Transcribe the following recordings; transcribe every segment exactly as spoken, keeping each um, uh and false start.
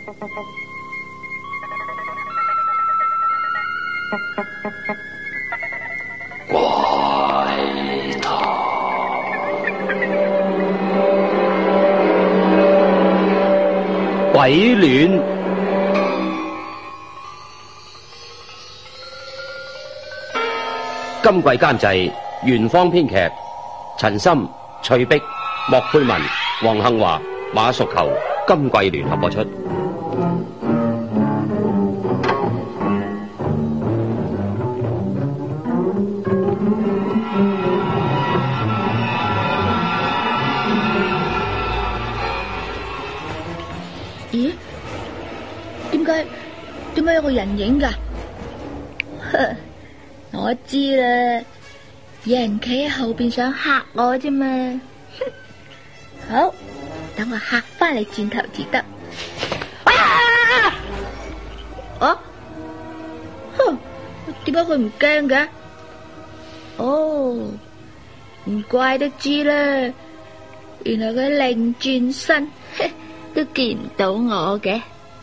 怪談鬼戀。今季監製元芳，編劇陳森、翠碧、莫佩文、黃杏華、馬淑球，今季聯合播出。 咦？點解點解有個人影㗎？我知啦，有人企喺後邊想嚇我啫嘛。好，等我嚇翻你轉頭至得。啊！哦，哼，點解佢唔驚嘅？哦，唔怪得知啦，原來佢擰轉身都見唔到我嘅。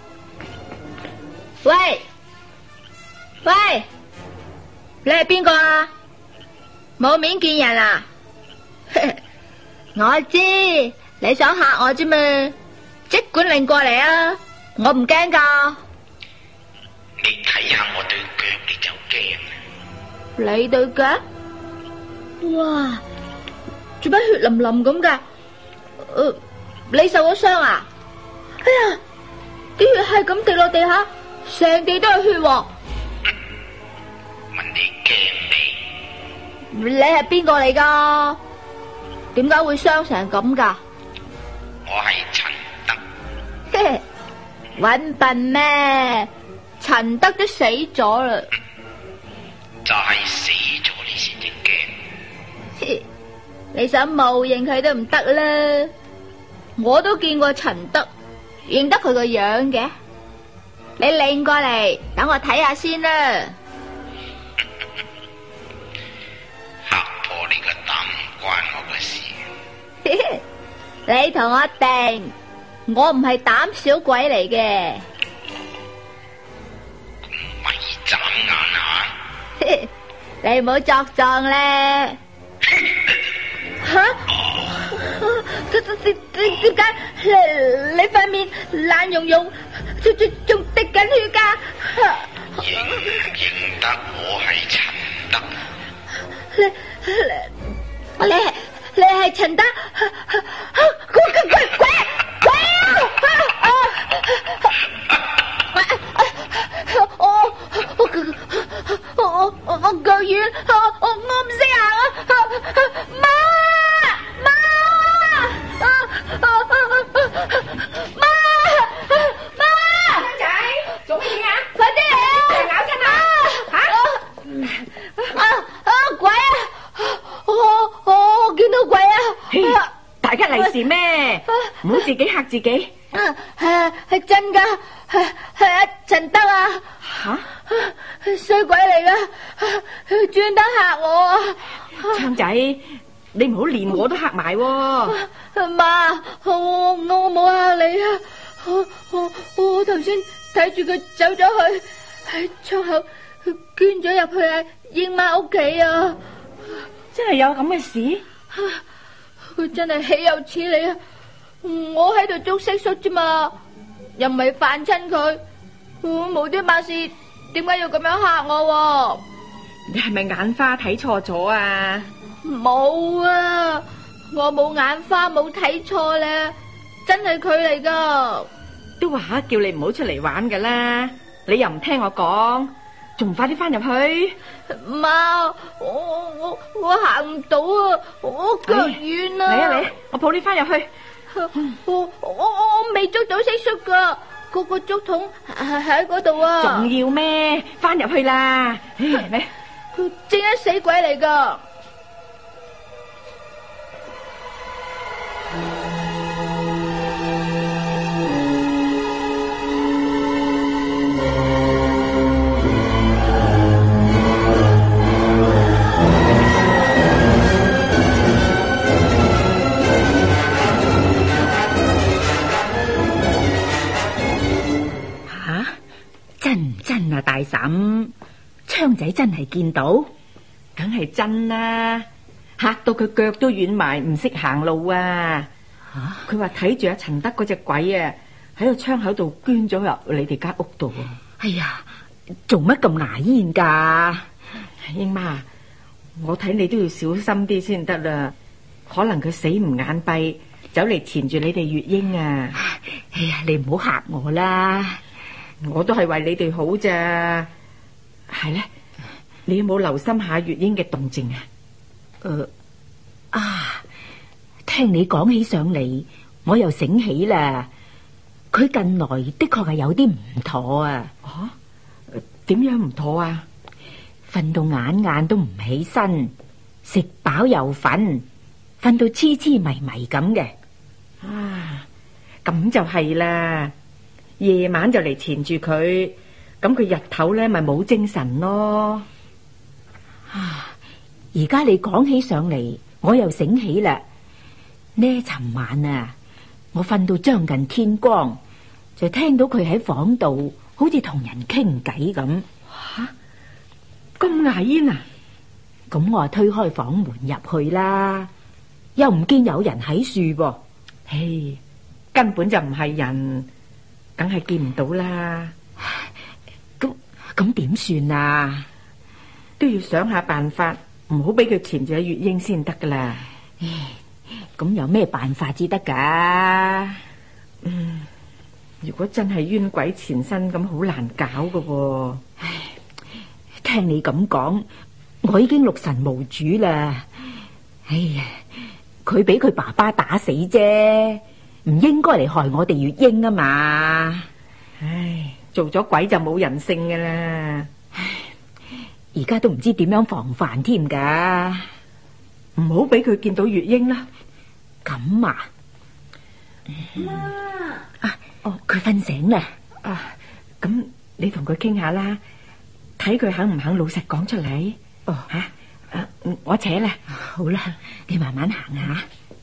喂喂！你係邊個啊？冇面見人啊？我知你想嚇我啫嘛，即管擰過嚟啊！我唔驚噶。 你睇下我對腳，你就驚。 你對腳？哇！做乜血淋淋咁噶？呃，你受咗傷啊？哎呀！啲血係咁滴落地下，成地都係血喎。 問你驚未？ 你係邊個嚟噶？點解會傷成咁噶？ 我係陳德。 搵笨咩？陳德都死咗啦。 就係死咗你先至驚。 你想冒認佢都唔得啦。我都見過陳德，認得佢個樣嘅。你擰過嚟，等我睇下先啦。 嚇破你個膽唔關我嘅事。 你同我定，我唔係膽小鬼嚟嘅。 咪眨眼下。 你唔好作狀咧。吓？點點點點解你你塊面爛溶溶，仲仲仲滴緊血噶？ 認唔認得我係陳德？ 你你你係你係陳德？鬼鬼鬼鬼鬼啊！我我我我我腳軟，我我唔識行啊！媽媽啊啊媽媽！ 仔做乜嘢啊？ 快啲嚟啊！ 咬親啊！ 吓！啊啊鬼啊！我我見到鬼啊！ 大吉利是咩？唔好自己嚇自己。 啊係係真噶，係係阿陳德啊！ 吓？ 衰鬼嚟噶，專登嚇我啊！ 昌仔，你唔好連我都嚇埋喎。 媽，我我冇嚇你啊！我我我頭先睇住佢走咗去，喺窗口捐咗入去阿英媽屋企啊！ 真係有咁嘅事？ 佢真係豈有此理啊！我喺度捉蟋蟀啫嘛，又唔係犯親佢，無端白事，點解要咁樣嚇我？ 你係咪眼花睇錯咗啊？ 冇啊，我冇眼花，冇睇錯咧，真係佢嚟噶。 都話叫你唔好出嚟玩噶啦，你又唔聽我講，仲唔快啲翻入去？ 媽，我我我行唔到啊，我腳軟啊！ 嚟啊嚟，我抱你翻入去。 我我我我未捉到蟋蟀噶，嗰個竹筒係喺嗰度啊！ 仲要咩？翻入去啦！嚟， 正一死鬼嚟噶！ 真唔真啊，大嬸？昌仔真係見到？ 梗係真啦，嚇到佢腳都軟埋，唔識行路啊！佢話睇住阿陳德嗰隻鬼啊，喺個窗口度捐咗入你哋間屋度。 哎呀，做乜咁牙煙噶？ 英媽，我睇你都要小心啲先得啦，可能佢死唔眼閉，走嚟纏住你哋月英啊！ 哎呀，你唔好嚇我啦， 我都係為你哋好咋。係咧，你有冇留心下月英嘅動靜啊？ 誒、呃、啊，聽你講起上嚟，我又醒起啦。佢近來的確係有啲唔妥啊。 啊？點樣唔妥啊？ 瞓到眼眼都唔起身，食飽又瞓，瞓到痴痴迷迷咁嘅。 啊，咁就係啦。夜晚就嚟纏住佢，咁佢日頭咧咪冇精神咯。 啊，而家你講起上嚟，我又醒起啦。呢尋晚啊，我瞓到將近天光，就聽到佢喺房度好似同人傾偈咁。 吓，咁牙煙啊！ 咁我推開房門入去啦，又唔見有人喺樹噃。 嘿，根本就唔係人，梗係見唔到啦。 咁咁點算啊？ 都要想下辦法，唔好俾佢纏住阿月英先得噶啦。 咁有咩辦法至得噶？ 嗯，如果真係冤鬼纏身，咁好難搞噶喎。 唉，聽你咁講，我已經六神無主啦。哎呀，佢俾佢爸爸打死啫，唔應該嚟害我哋月英啊嘛。 唉，做咗鬼就冇人性噶啦。 而家都唔知點樣防範添噶， 唔好俾佢見到月英啦。 咁啊，媽啊，哦，佢瞓醒啦。 啊，咁你同佢傾下啦，睇佢肯唔肯老實講出嚟。哦，吓，啊，我扯啦。 好啦，你慢慢行下。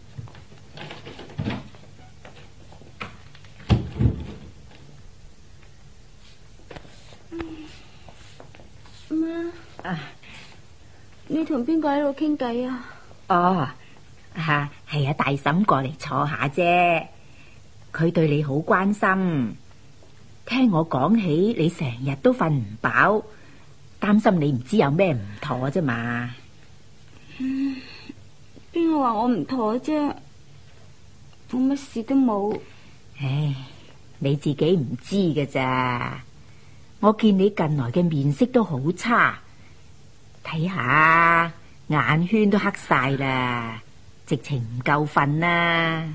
媽， 啊， 你同邊個喺度傾偈啊？ 哦，吓係啊，大嬸過嚟坐下啫。佢對你好關心，聽我講起你成日都瞓唔飽，擔心你唔知有咩唔妥啫嘛。 嗯，邊個話我唔妥啫？我乜事都冇。 唉，你自己唔知㗎咋。我見你近來嘅面色都好差，睇下眼圈都黑晒啦，直情唔夠瞓啦。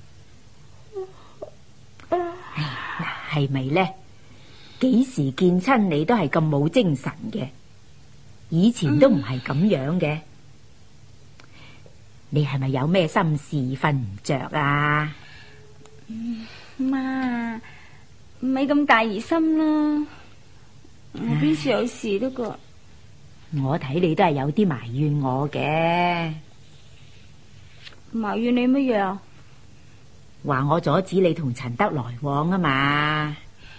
唉，嗱，係咪呢？幾時見親你都係咁冇精神嘅，以前都唔係咁樣嘅。你係咪有咩心事瞓唔着啊？ 嗯，媽，唔係咁大疑心啦。我邊時有事得噶？ 我睇你都係有啲埋怨我嘅。 埋怨你乜嘢啊？ 話我阻止你同陳德來往啊嘛。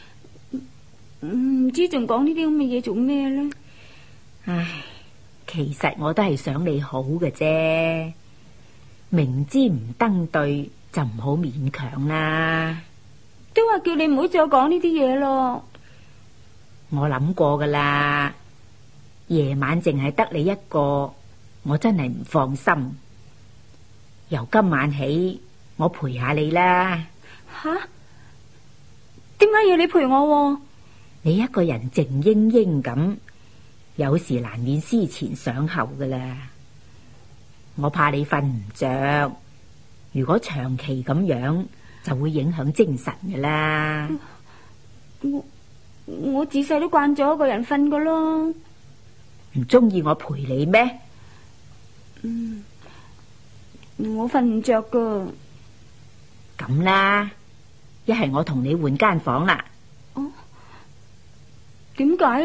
唔知仲講呢啲咁嘅嘢做咩呢？ 唉，其實我都係想你好嘅啫。明知唔登對就唔好勉強啦。 都話叫你唔好再講呢啲嘢咯。 我諗過噶啦，夜晚淨係得你一個，我真係唔放心。由今晚起，我陪下你啦。 吓？點解要你陪我？ 你一個人靜英英咁，有時難免思前想後噶啦。我怕你瞓唔着，如果長期咁樣，就會影響精神噶啦。 我我自細都慣咗一個人瞓噶咯。 唔中意我陪你咩？ 嗯，我瞓唔着噶。 咁啦，一係我同你換間房啦。 哦，點解？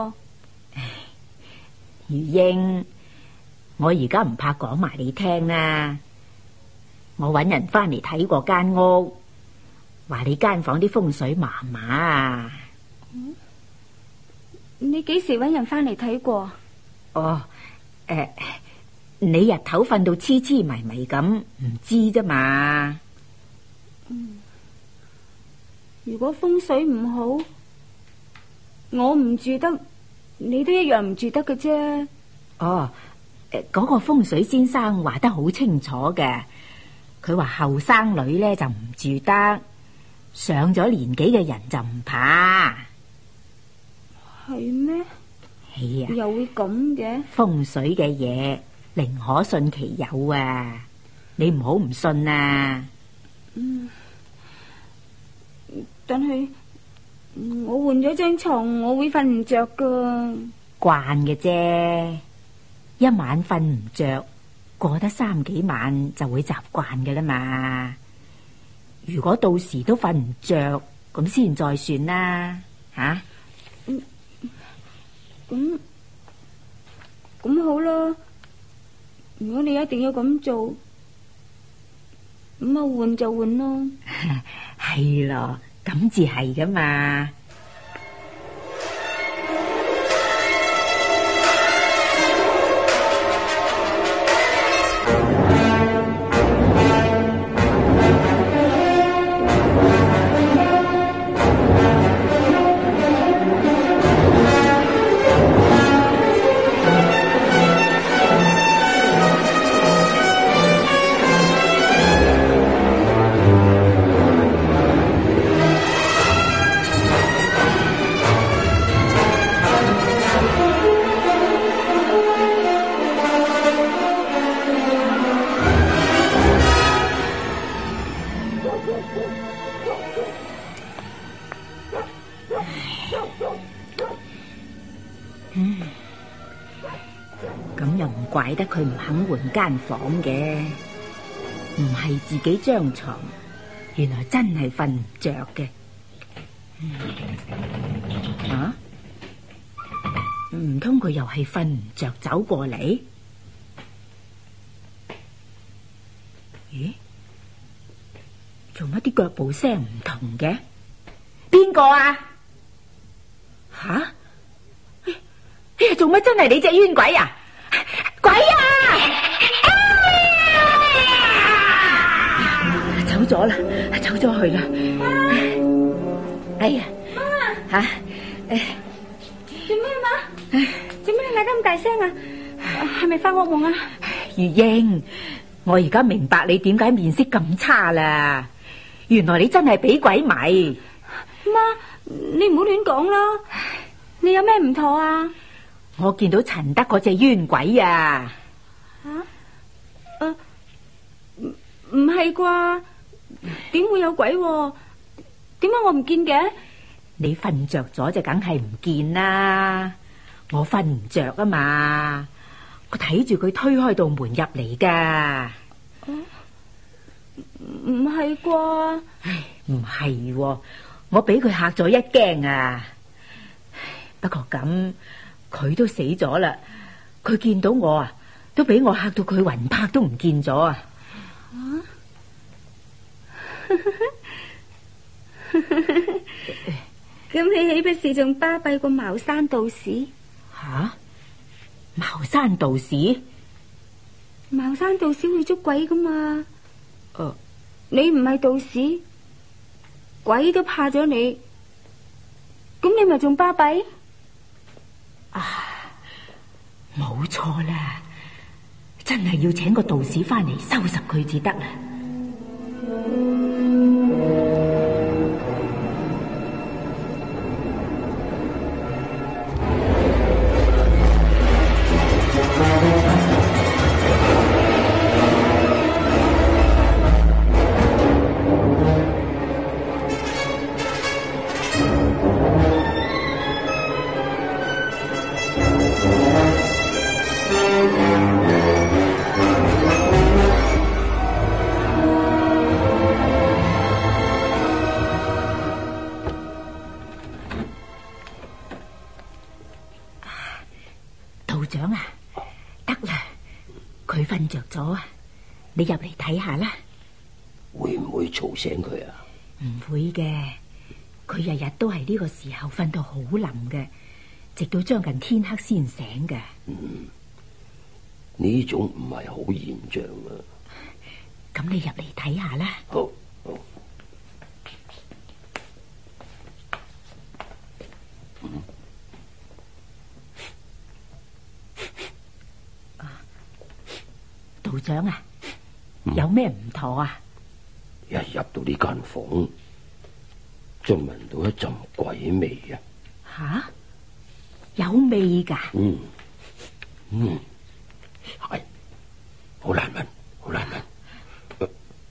如英，我而家唔怕講埋你聽啦。我搵人翻嚟睇過間屋，話你間房啲風水麻麻啊。 你幾時搵人翻嚟睇過？ 哦，誒、呃，你日頭瞓到痴痴迷迷咁，唔知啫嘛。 嗯，如果風水唔好，我唔住得，你都一樣唔住得嘅啫。 哦，誒、呃，嗰、那個風水先生話得好清楚嘅，佢話後生女咧就唔住得，上咗年紀嘅人就唔怕。 係咩？ 係啊， 又會咁嘅？ 風水嘅嘢，寧可信其有啊！你唔好唔信啊！ 嗯，但係我換咗張床，我會瞓唔着噶。 慣嘅啫，一晚瞓唔着，過得三幾晚就會習慣嘅啦嘛。如果到時都瞓唔着，咁先再算啦，吓、啊。 咁咁好啦，如果你一定要咁做，咁啊換就換咯。 係咯，咁至係噶嘛。嗯，咁又唔怪得佢唔肯換間房嘅，唔係自己張床，原來真係瞓唔着嘅。啊？唔通佢又係瞓唔着走過嚟？咦？做乜啲腳步聲唔同嘅？邊個啊？吓？哎呀，做乜真係你隻冤鬼啊？鬼啊！走咗啦，走咗去啦。哎呀， 媽吓，誒， 做咩嘛？做咩你嗌得咁大聲啊？係咪發惡夢啊？ 如英，我而家明白你點解面色咁差啦。原來你真係俾鬼迷。 媽，你唔好亂講啦。你有咩唔妥啊？ 我見到陳德嗰隻冤鬼啊！ 吓？誒，唔唔係啩？點會有鬼？點解我唔見嘅？ 你瞓着咗就梗係唔見啦。我瞓唔着啊嘛，我睇住佢推開道門入嚟噶。 唔係啩？ 唉，唔係，我俾佢嚇咗一驚啊！不過咁，佢都死咗啦。佢見到我啊，都俾我嚇到佢魂魄都唔見咗啊！ 咁你豈不是仲巴閉過茅山道士？ 吓？茅山道士？ 茅山道士會捉鬼噶嘛？ 哦， 你唔係道士，鬼都怕咗你，咁你咪仲巴閉？ 啊，冇錯啦，真係要請個道士翻嚟收拾佢至得啦。道長啊，得啦，佢瞓着咗啊，你入嚟睇下啦。 會唔會嘈醒佢啊？ 唔會嘅，佢日日都係呢個時候瞓到好冧嘅， 直到將近天黑先醒嘅。 嗯，呢種唔係好現象啊。 咁你入嚟睇下啦。 好，好。嗯。 道長啊，嗯、有咩唔妥啊？ 一入到呢間房，就聞到一陣鬼味啊！ 吓，有味噶？ 嗯嗯，係好難聞，好難聞。呃、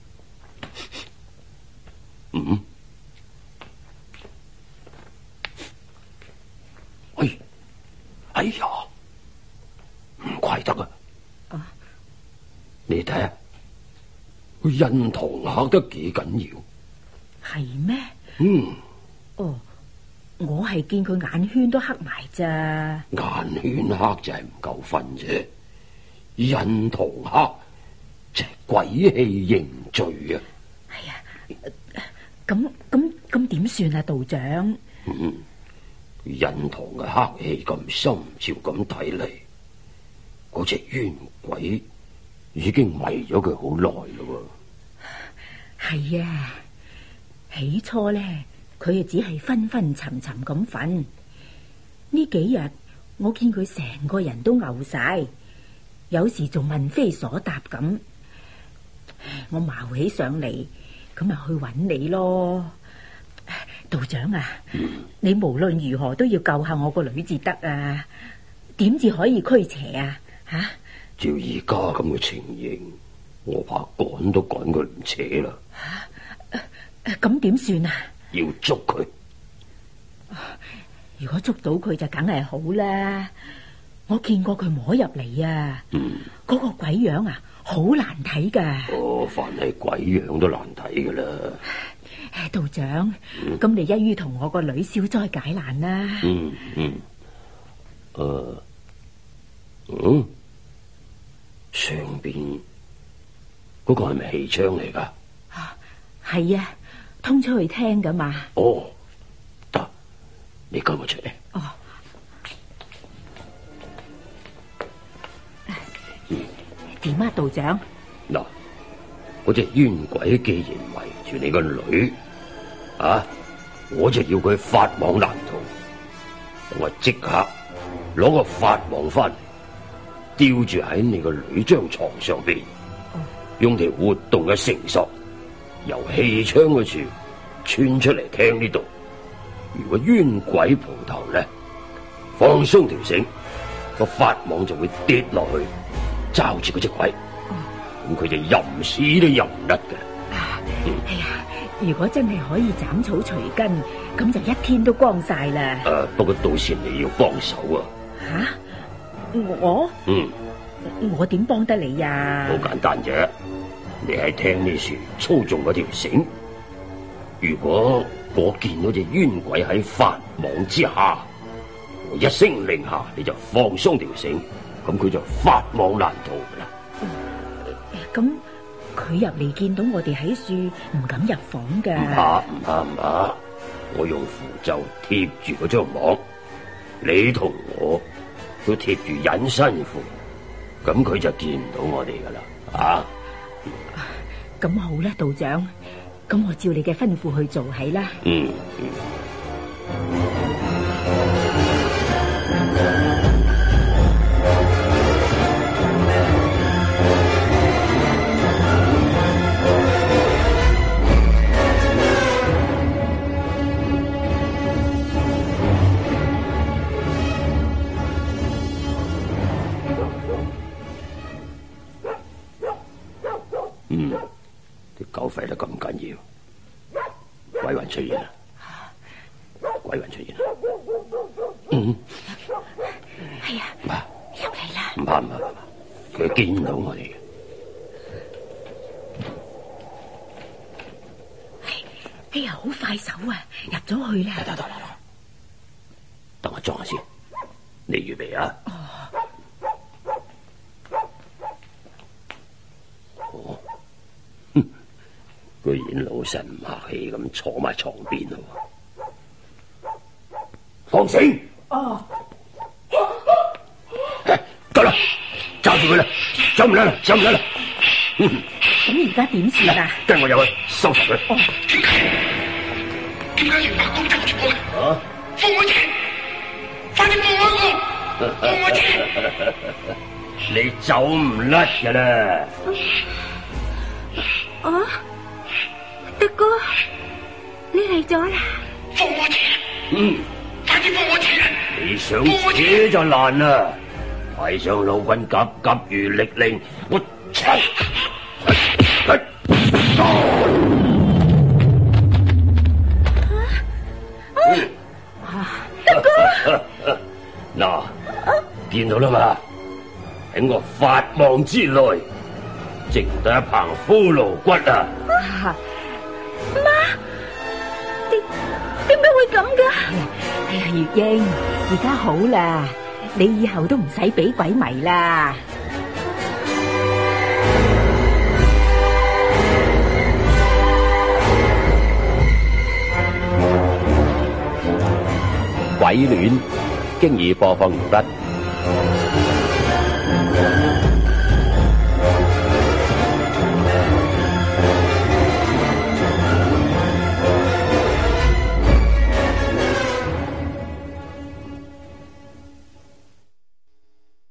嗯，哎，哎呀，唔怪得啊！啊，你睇下。個印堂黑得幾緊要， 係咩？ 嗯， 哦，我係見佢眼圈都黑埋咋。 眼圈黑就係唔夠分啫，印堂黑就係鬼氣凝聚啊！ 係啊，咁咁咁點算啊，道長？ 嗯，印堂嘅黑氣咁深，照咁睇嚟，嗰隻冤鬼已經迷咗佢好耐咯。 係啊，起初咧，佢啊只係昏昏沉沉咁瞓。呢幾日我見佢成個人都嘔晒，有時仲問非所答咁。我矛起上嚟，咁咪去揾你咯。道長啊，嗯、你無論如何都要救下我個女至得啊！點至可以驅邪啊？吓、啊！ 照而家咁嘅情形，我怕趕都趕佢唔扯啦。 咁點算啊？ 要捉佢。 如果捉到佢就梗係好啦。我見過佢摸入嚟啊，嗰、嗯、個鬼樣啊，好難睇噶。 哦，凡係鬼樣都難睇噶啦。 道長，咁、嗯、你一於同我個女消災解難啦。 嗯嗯。誒、呃，嗯，上邊嗰個係咪氣窗嚟噶？ 啊，係啊，通出去聽噶嘛。 哦，得，你跟我出嚟。 哦。點啊，道長？ 嗱，嗰隻冤鬼既然圍住你個女，啊，我就要佢法網難逃。我即刻攞個法網翻嚟，吊住喺你個女張床上邊，哦、用條活動嘅繩索由氣窗嗰處穿出嚟聽呢度。如果冤鬼蒲頭咧，放鬆條繩，個法網就會跌落去。罩住嗰隻鬼，咁佢、哦、就吟屎都吟唔甩嘅。 啊嗯、哎呀，如果真係可以斬草除根，咁就一天都光晒啦。 誒、啊，不過到時你要幫手啊。 吓、啊，我？嗯，我點幫得你呀？ 好簡單啫，你喺聽呢處操縱嗰條繩。如果我見到隻冤鬼喺法網之下，我一聲令下，你就放鬆條繩。咁佢就法網難逃噶啦。 咁佢入嚟見到我哋喺樹，唔敢入房噶。 唔怕唔怕唔怕，我用符咒貼住嗰張網，你同我都貼住隱身符，咁佢就見唔到我哋噶啦。啊， 咁、嗯、好啦，道長，咁我照你嘅吩咐去做係啦。 嗯嗯。嗯，啲狗吠得咁緊要，鬼魂出現啦！鬼魂出現啦！嗯， 係啊，入嚟啦！ 唔怕唔怕，佢見到我哋嘅。 哎呀，好快手啊！入咗去啦！ 得得得得，等我裝下先，你預備啊！哦。居然老實唔客氣咁坐埋床邊咯，放繩！ 哦， 住佢啦，走唔甩啦，走唔甩啦。 咁而家點算啊？ 跟我入去收拾佢。 點解？點解袁伯公捉住我嘅？ 啊！ 放我車！快啲放開我！放我車！ 你走唔甩噶啦！ 啊，德哥，你嚟咗啦！ 放我車！ 嗯， 快啲放我車！ 你想扯就難啦！太上老君急急如律令，我切！德哥，嗱，見到啦嘛？喺我法網之內，剩得一棚骷髏骨啊！ 媽，點點解會咁噶？ 哎呀，月英，而家好啦，你以後都唔使俾鬼迷啦。 鬼戀經已播放完畢。